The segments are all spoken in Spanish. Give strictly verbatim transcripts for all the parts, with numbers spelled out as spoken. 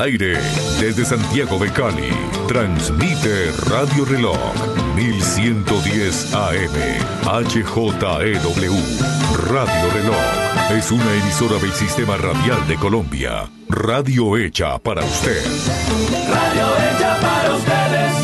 aire desde Santiago de Cali. Transmite Radio Reloj mil ciento diez A M H J E W. Radio Reloj es una emisora del Sistema Radial de Colombia. Radio hecha para usted. Radio hecha para ustedes.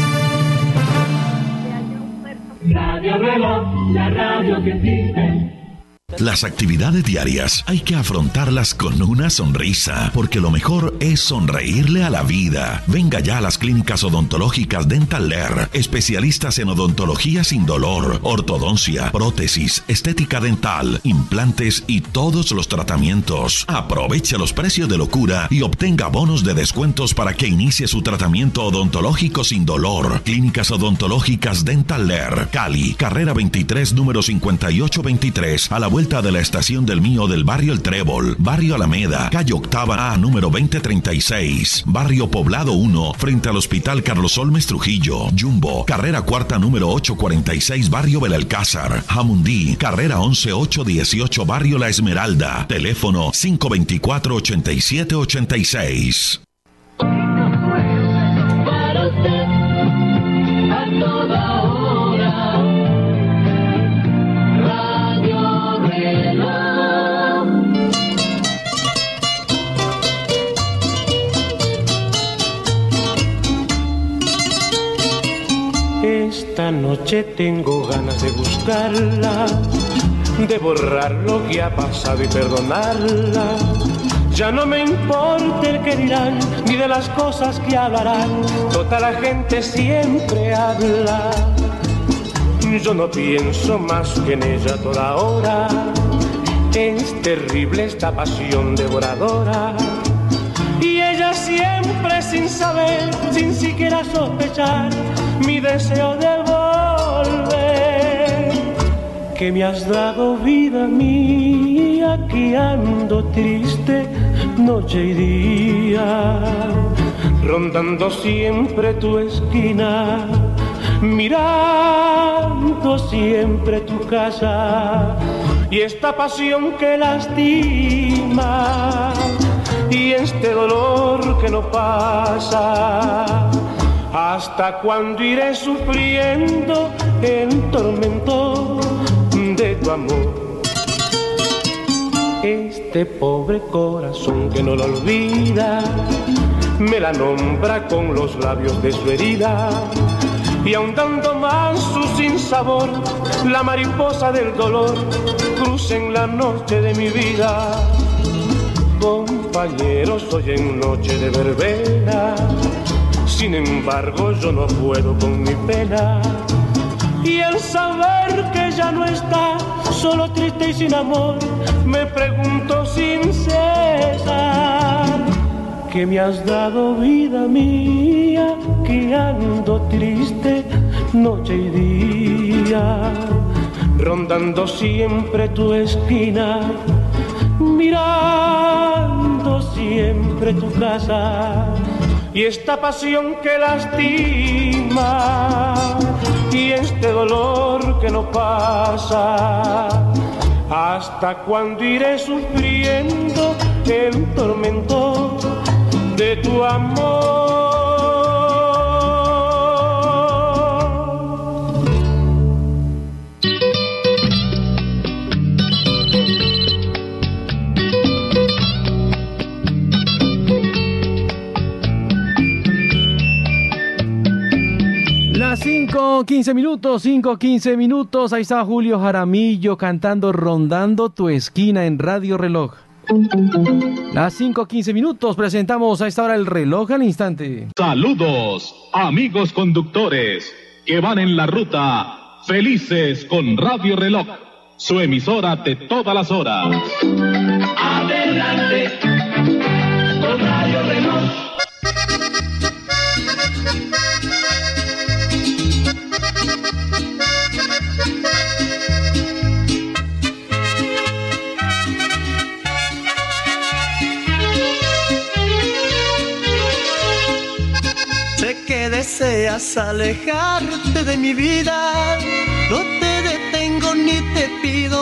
Radio Reloj, la radio que sirve. Las actividades diarias hay que afrontarlas con una sonrisa, porque lo mejor es sonreírle a la vida. Venga ya a las clínicas odontológicas Dental Lair, especialistas en odontología sin dolor, ortodoncia, prótesis, estética dental, implantes y todos los tratamientos. Aproveche los precios de locura y obtenga bonos de descuentos para que inicie su tratamiento odontológico sin dolor. Clínicas odontológicas Dental Lair, Cali, carrera veintitrés, número cincuenta y ocho veintitrés, a la vuelta de la estación del Mío del barrio El Trébol, barrio Alameda, calle Octava A, número veinte treinta y seis, barrio Poblado uno, frente al Hospital Carlos Olmes Trujillo. Jumbo, carrera cuarta, número ocho cuarenta y seis, barrio Belalcázar. Jamundí, carrera once ocho dieciocho, barrio La Esmeralda. Teléfono cinco veinticuatro, ochenta y siete ochenta y seis. Para usted, a toda hora. Radio Reloj. Esta noche tengo ganas de buscarla, de borrar lo que ha pasado y perdonarla. Ya no me importa el que dirán, ni de las cosas que hablarán. Toda la gente siempre habla. Yo no pienso más que en ella toda hora. Es terrible esta pasión devoradora. Y ella siempre sin saber, sin siquiera sospechar, mi deseo de volver. Que me has dado vida mía, que ando triste noche y día, rondando siempre tu esquina, mirando siempre tu casa, y esta pasión que lastima, y este dolor que no pasa. ¿Hasta cuándo iré sufriendo el tormento de tu amor? Este pobre corazón que no la olvida, me la nombra con los labios de su herida, y ahondando más su sinsabor, la mariposa del dolor cruza en la noche de mi vida. Compañeros, hoy en noche de verbena, sin embargo yo no puedo con mi pena, y el saber que ya no está, solo triste y sin amor, me pregunto sin cesar, que me has dado vida mía, que ando triste noche y día, rondando siempre tu esquina, mirando siempre tu casa, y esta pasión que lastima, y este dolor que no pasa. ¿Hasta cuándo iré sufriendo el tormento de tu amor? cinco quince minutos, cinco quince minutos. Ahí está Julio Jaramillo cantando Rondando tu esquina en Radio Reloj. Las cinco quince minutos, presentamos a esta hora el reloj al instante. Saludos, amigos conductores que van en la ruta felices con Radio Reloj, su emisora de todas las horas. Adelante con Radio Reloj. Sé que deseas alejarte de mi vida, no te detengo ni te pido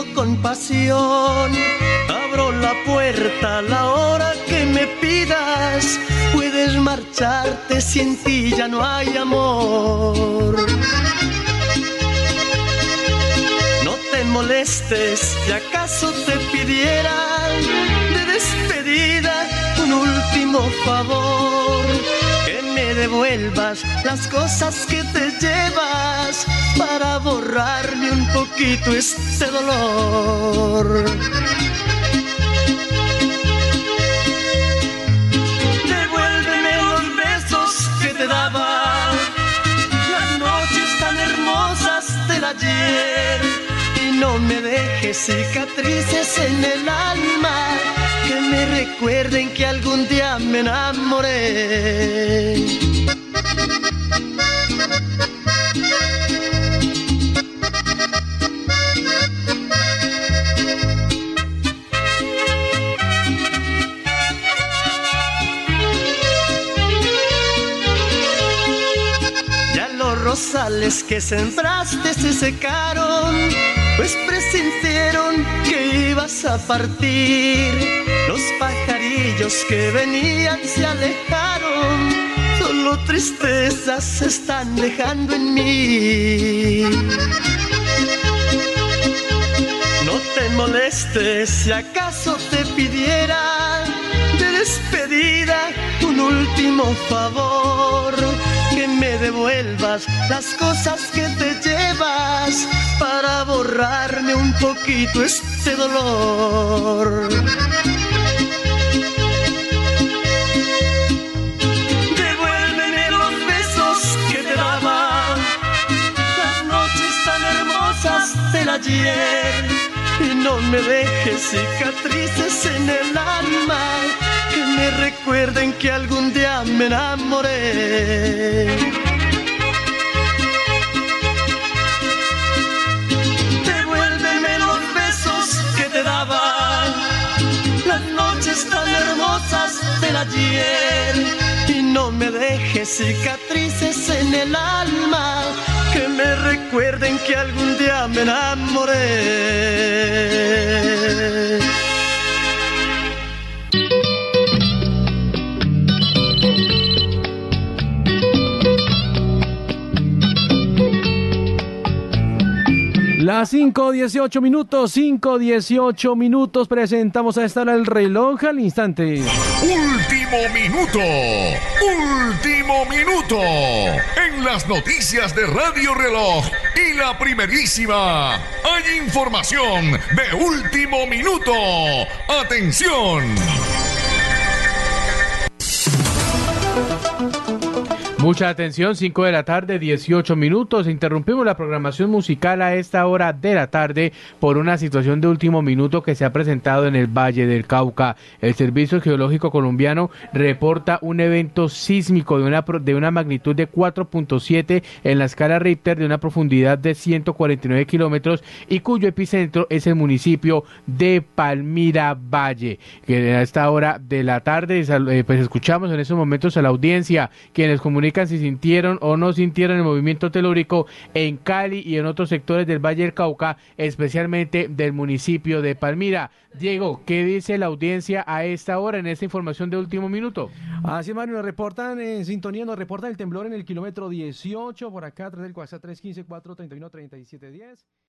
compasión. Abro la puerta a la hora que me pidas, puedes quieres marcharte si en ti ya no hay amor. No te molestes, si acaso te pidieran de despedida un último favor, que me devuelvas las cosas que te llevas para borrarme un poquito este dolor. Devuélveme los besos que te daba, las noches tan hermosas del ayer, y no me dejes cicatrices en el alma que me recuerden que algún día me enamoré. Ya los rosales que sembraste se secaron, pues presintieron que ibas a partir. Los pajarillos que venían se alejaron, solo tristezas se están dejando en mí. No te molestes, si acaso te pidiera de despedida un último favor, que me devuelvas las cosas que te llevas para borrarme un poquito este dolor. Devuélveme los besos que te daba, las noches tan hermosas del ayer, y no me dejes cicatrices en el alma que me recuerden que algún día me enamoré. Devuélveme los besos que te daba, las noches tan hermosas del ayer, y no me dejes cicatrices en el alma que me recuerden que algún día me enamoré. Las cinco dieciocho minutos, cinco dieciocho minutos, presentamos a esta hora el reloj al instante. Último minuto, último minuto, en las noticias de Radio Reloj y la primerísima, hay información de último minuto. ¡Atención! Mucha atención, cinco de la tarde, dieciocho minutos. Interrumpimos la programación musical a esta hora de la tarde por una situación de último minuto que se ha presentado en el Valle del Cauca. El Servicio Geológico Colombiano reporta un evento sísmico de una, de una magnitud de cuatro punto siete en la escala Richter, de una profundidad de ciento cuarenta y nueve kilómetros y cuyo epicentro es el municipio de Palmira Valle. Que a esta hora de la tarde, pues escuchamos en estos momentos a la audiencia, quienes comunican si sintieron o no sintieron el movimiento telúrico en Cali y en otros sectores del Valle del Cauca, especialmente del municipio de Palmira. Diego, ¿qué dice la audiencia a esta hora en esta información de último minuto? Así, Mario, nos reportan en sintonía, nos reportan el temblor en el kilómetro dieciocho, por acá, a través del WhatsApp tres uno cinco, cuatro tres uno, tres siete uno cero.